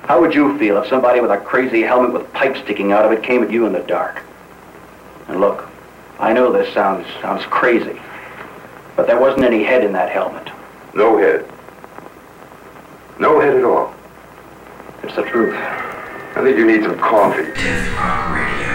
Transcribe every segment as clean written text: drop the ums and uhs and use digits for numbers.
How would you feel if somebody with a crazy helmet with pipes sticking out of it came at you in the dark? And look, I know this sounds crazy, but there wasn't any head in that helmet. No head. No head at all. It's the truth. I think you need some coffee. Death Rock Radio.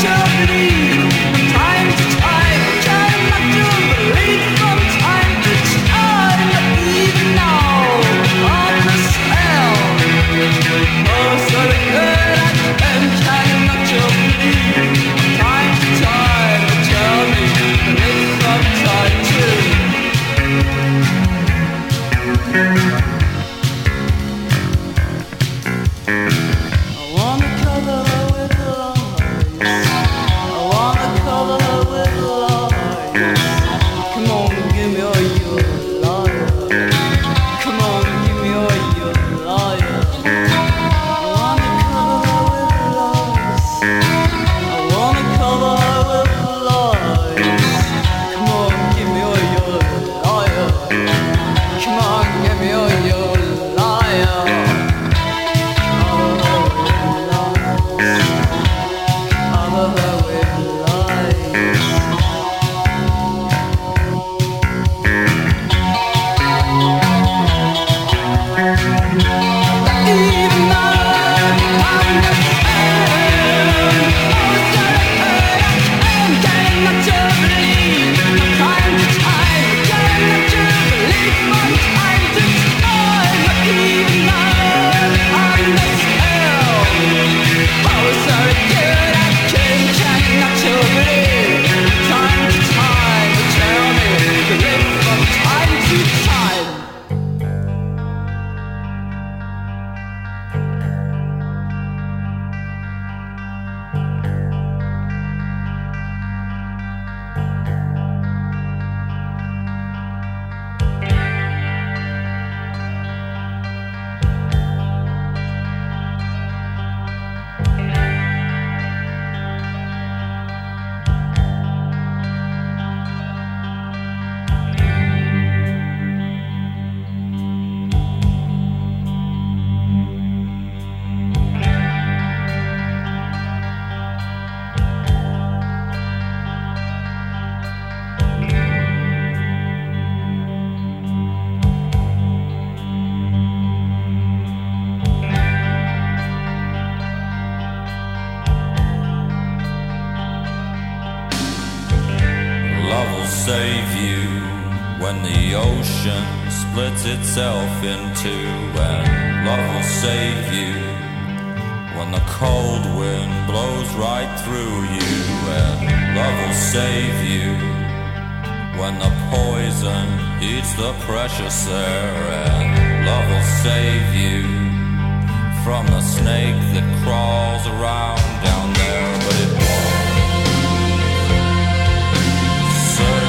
save you when the ocean splits itself in two, and love will save you when the cold wind blows right through you, and love will save you when the poison eats the precious air, and love will save you from the snake that crawls around down there, but it won't save.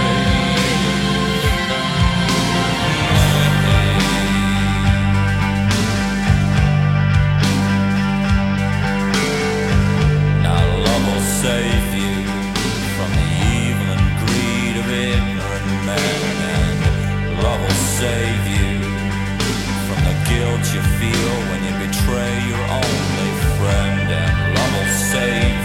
Now love will save you from the evil and greed of ignorant men, and love will save you from the guilt you feel when you betray your only friend, and love will save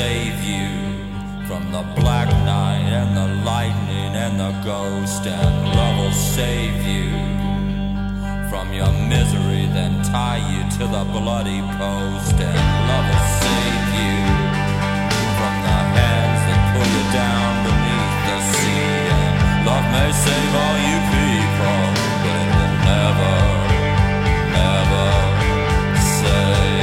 save you from the black night and the lightning and the ghost, and love will save you from your misery, then tie you to the bloody post, and love will save you from the hands that pull you down beneath the sea, and love may save all you people, but it will never, never save.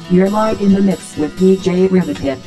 You're live in the mix with DJ Rivethead.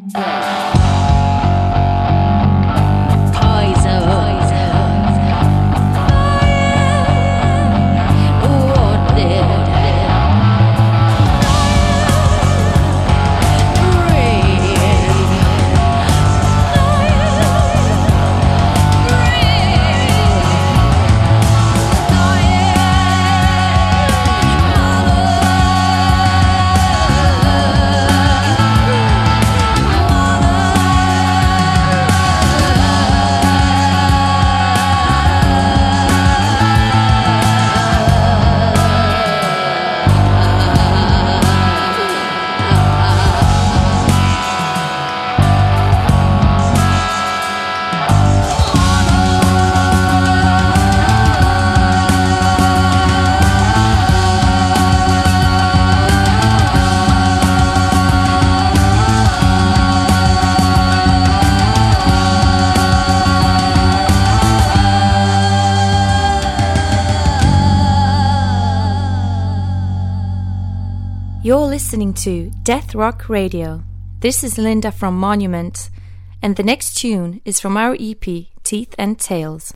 You're listening to Death Rock Radio. This is Linda from Monument, and the next tune is from our EP, Teeth and Tails.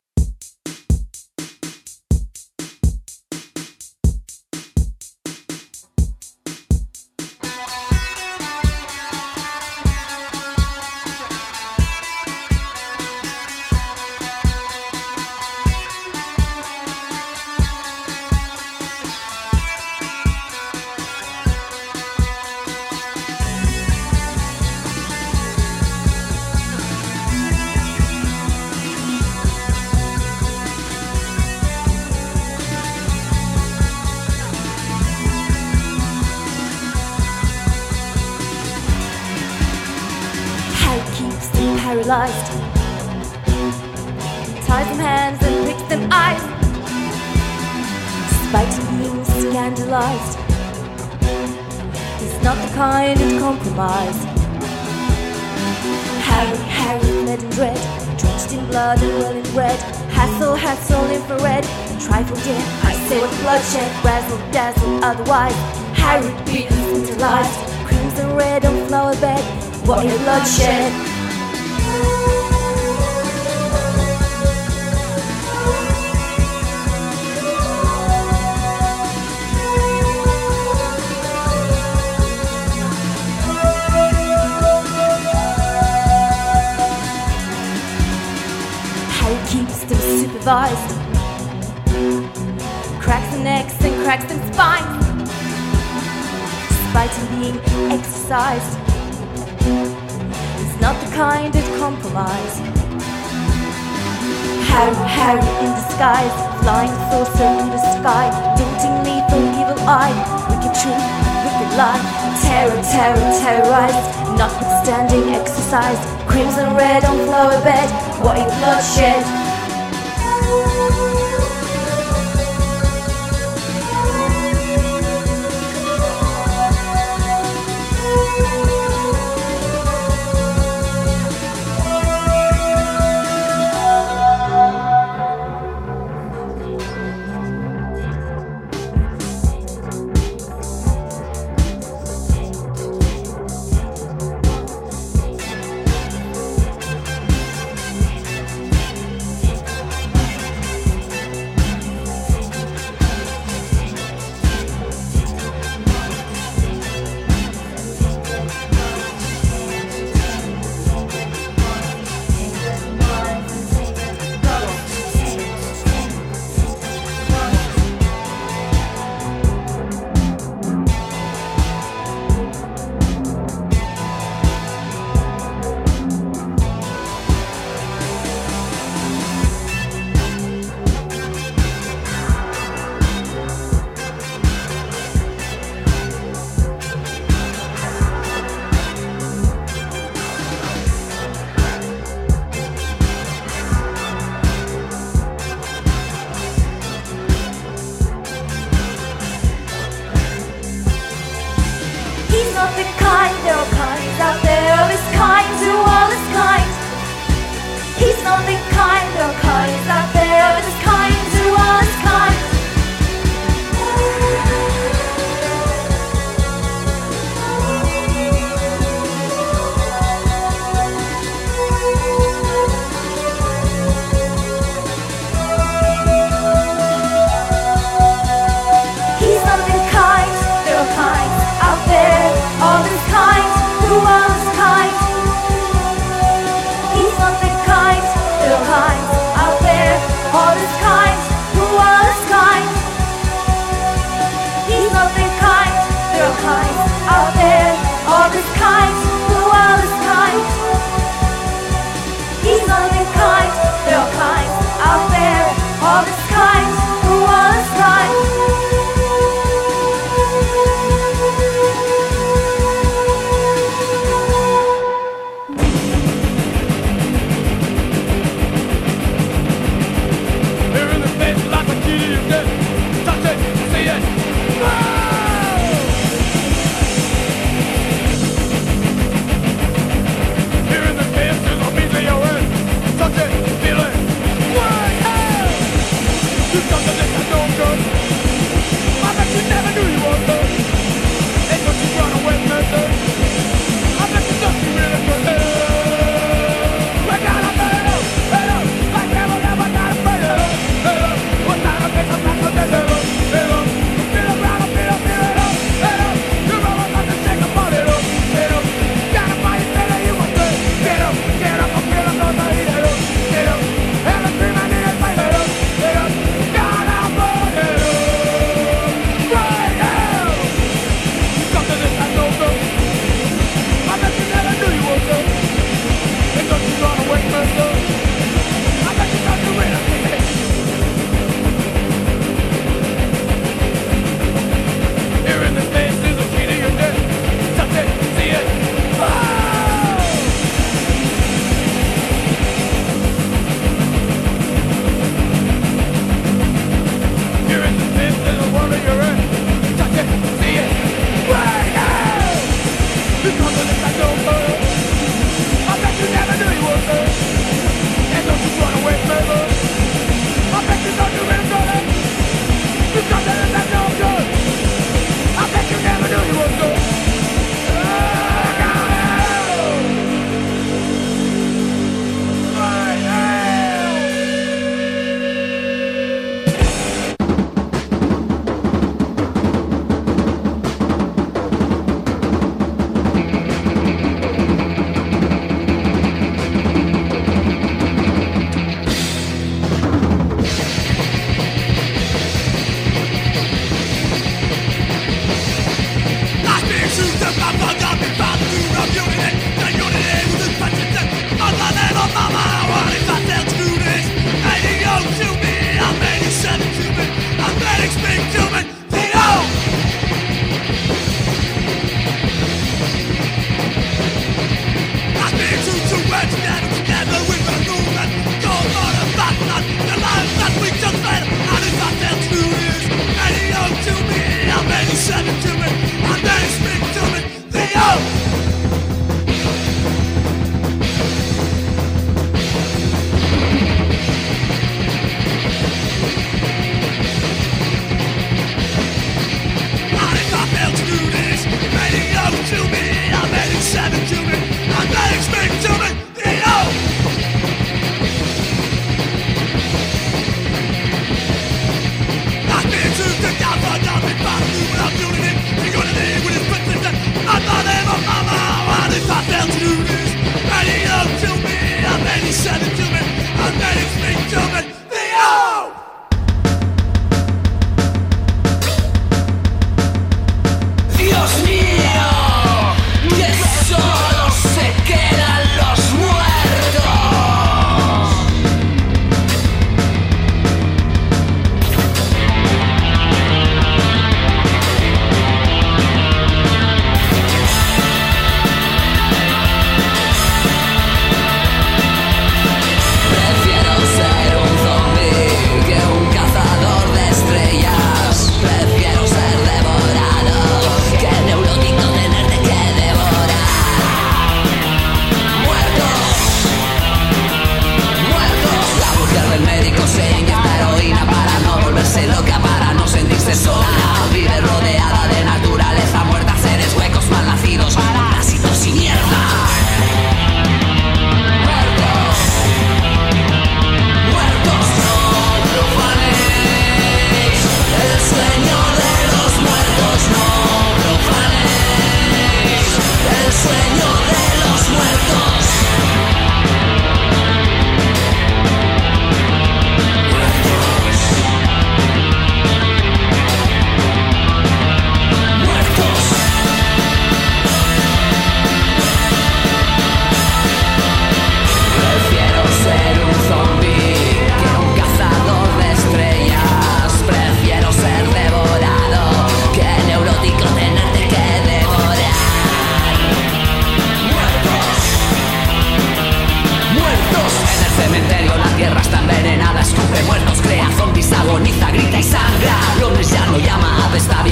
Paralyzed, ties them hands and pricks them eyes, despite him being scandalized. He's not the kind of compromise. Harry, fled in dread, drenched in blood and well in red. Hassle, infrared, trifle dead. I say what bloodshed, razzle, dazzle, otherwise. Harry beaten, brutalized, crimson red on flower bed. What a bloodshed. Supervised, cracks their necks and cracks their spines, despite him being exercised. He's not the kind of compromise. Harry in disguise, flying saucer in the sky, daunting lethal evil eye, wicked truth, wicked lie, terrorized, notwithstanding exercise, crimson red on flower bed, what a bloodshed.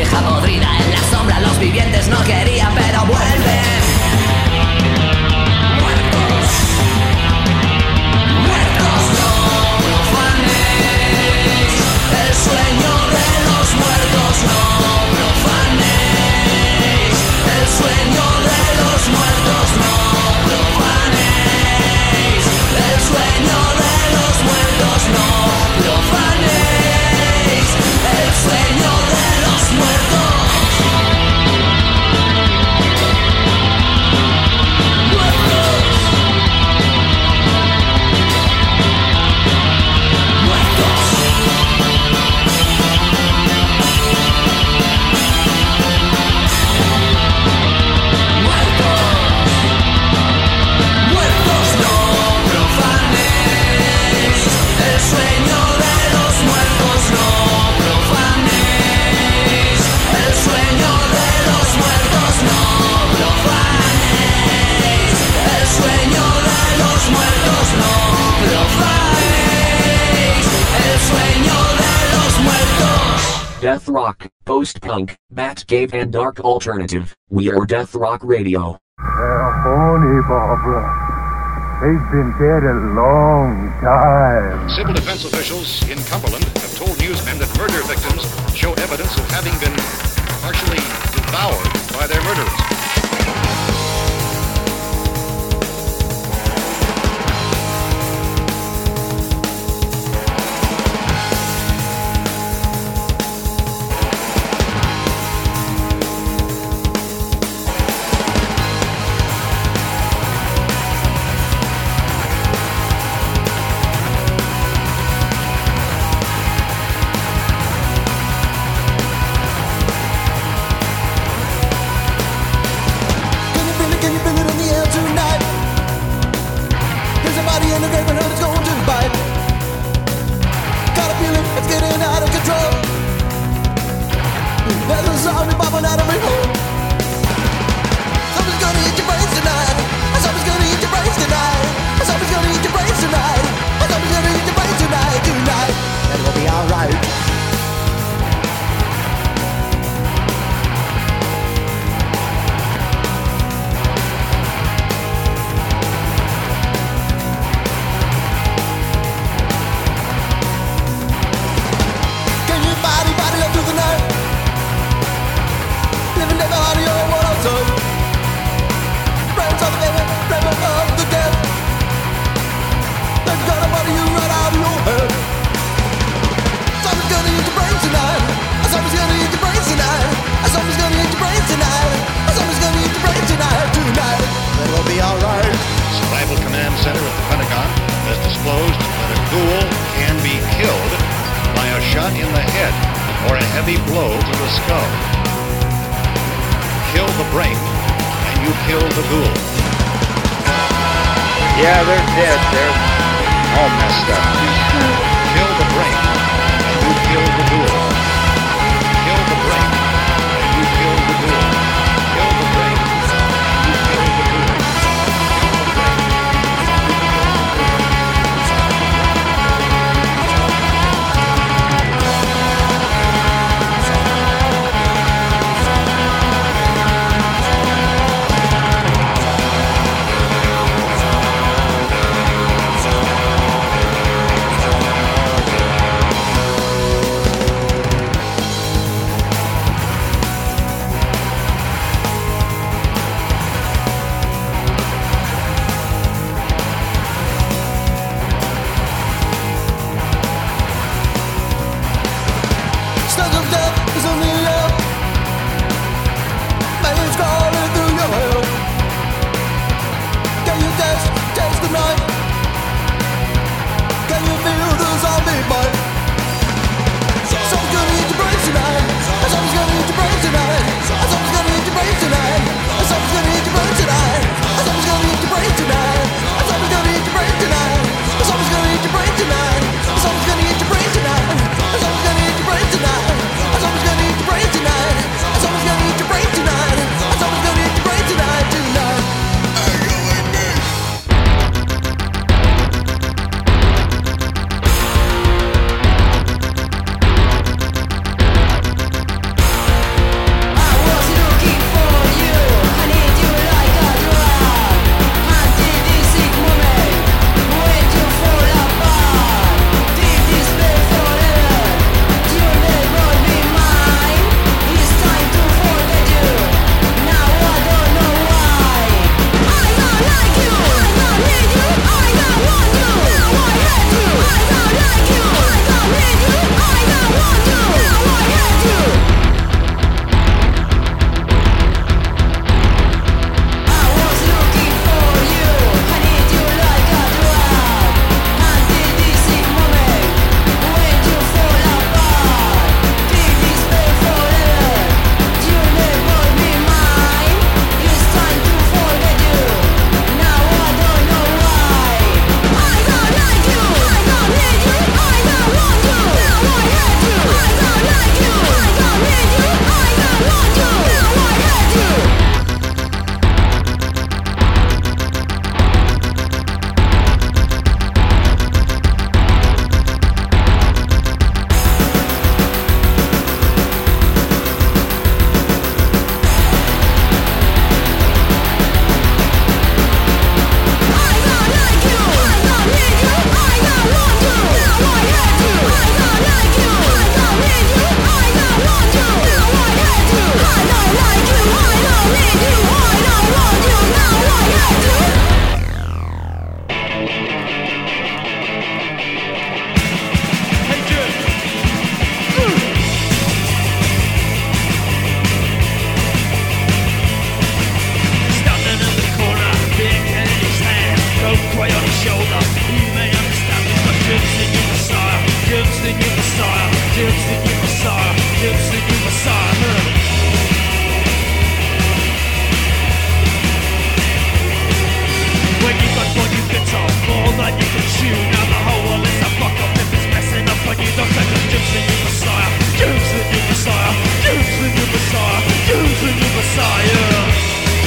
granja podrida en la sombra, los vivientes no querían, pero vuelven. Muertos, muertos, no profanéis el sueño de los muertos, no profanéis el sueño de los muertos, no profanéis el sueño de los muertos, no profanéis el sueño de los muertos. Death rock, post-punk, bat cave and dark alternative. We are Death Rock Radio. Horny, Barbara. They've been dead a long time. Civil defense officials in Cumberland have told newsmen that murder victims show evidence of having been partially devoured by their murderers. shoulder. You may understand this, but Jim's the new Messiah. Jim's the new Messiah. Jim's the new Messiah. Jim's the new Messiah. When you got what you can talk, more than you can chew. Now the whole world is a fuck up if it's messing up when you don't take a Jim's the new Messiah. Jim's the new Messiah. Jim's the new Messiah. Jim's the new Messiah.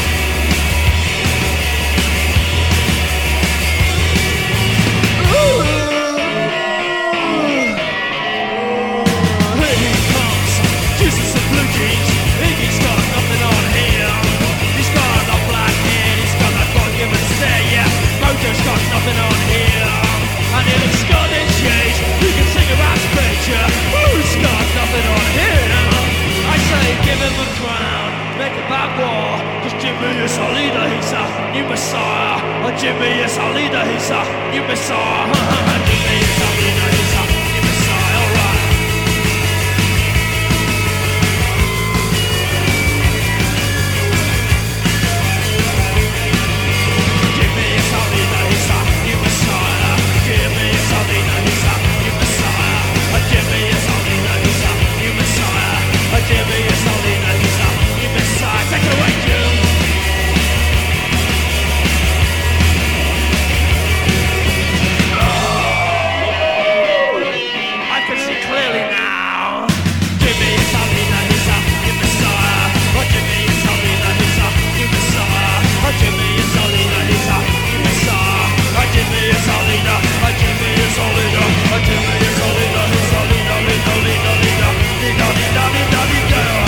Mojo's got nothing on here, and he looks Scottish, yes. He can sing about scripture. Who's got nothing on here? I say give him a crown, make a bad war. Cause Jimmy is our leader, he's a new Messiah. Jimmy is our leader, he's a new Messiah. Jimmy is our leader, he's a new Messiah, alright. Jimmy is our leader, he's our new Messiah. Take it away, Jim. I can see clearly now. Jimmy is our leader, he's our new Messiah. Jimmy is our leader, he's our new Messiah. Jimmy is our leader, he's our new Messiah. Jimmy is our leader, Jimmy is our leader, Jimmy is our leader, he's our leader, leader, leader, leader, leader, leader, leader, leader.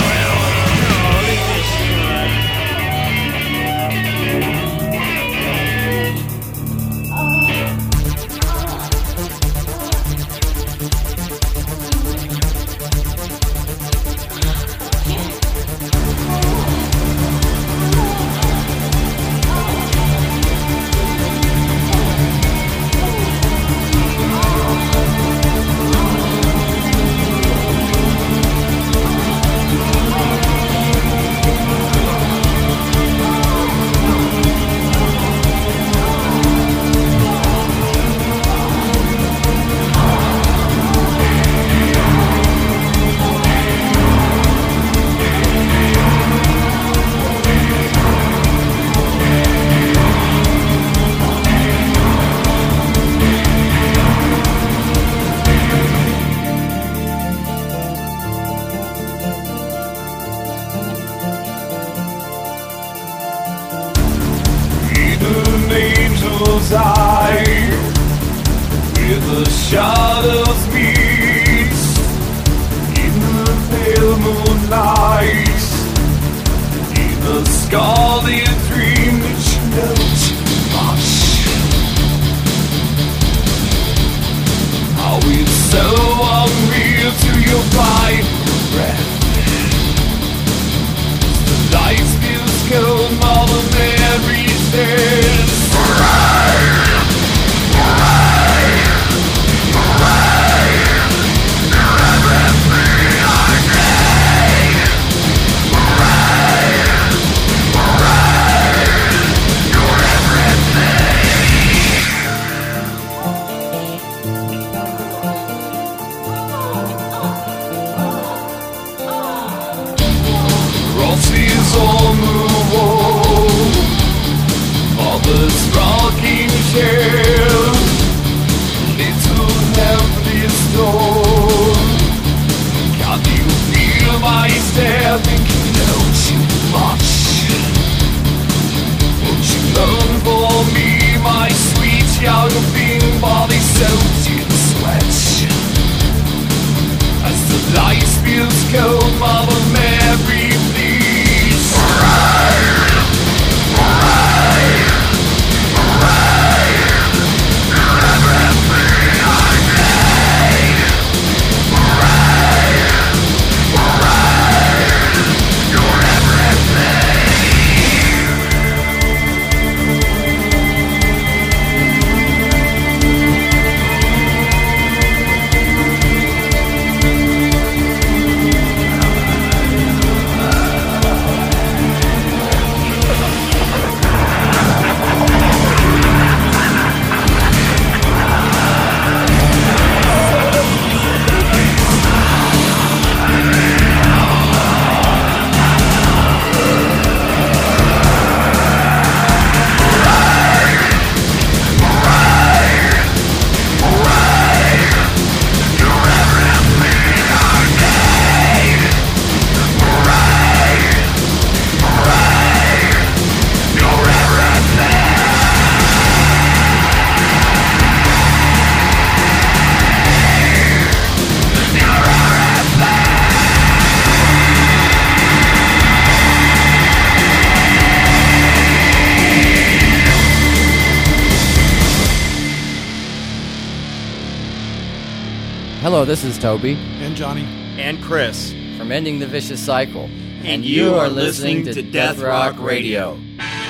Hello, this is Toby. And Johnny. And Chris. From Ending the Vicious Cycle. And you are listening to Death Rock Radio.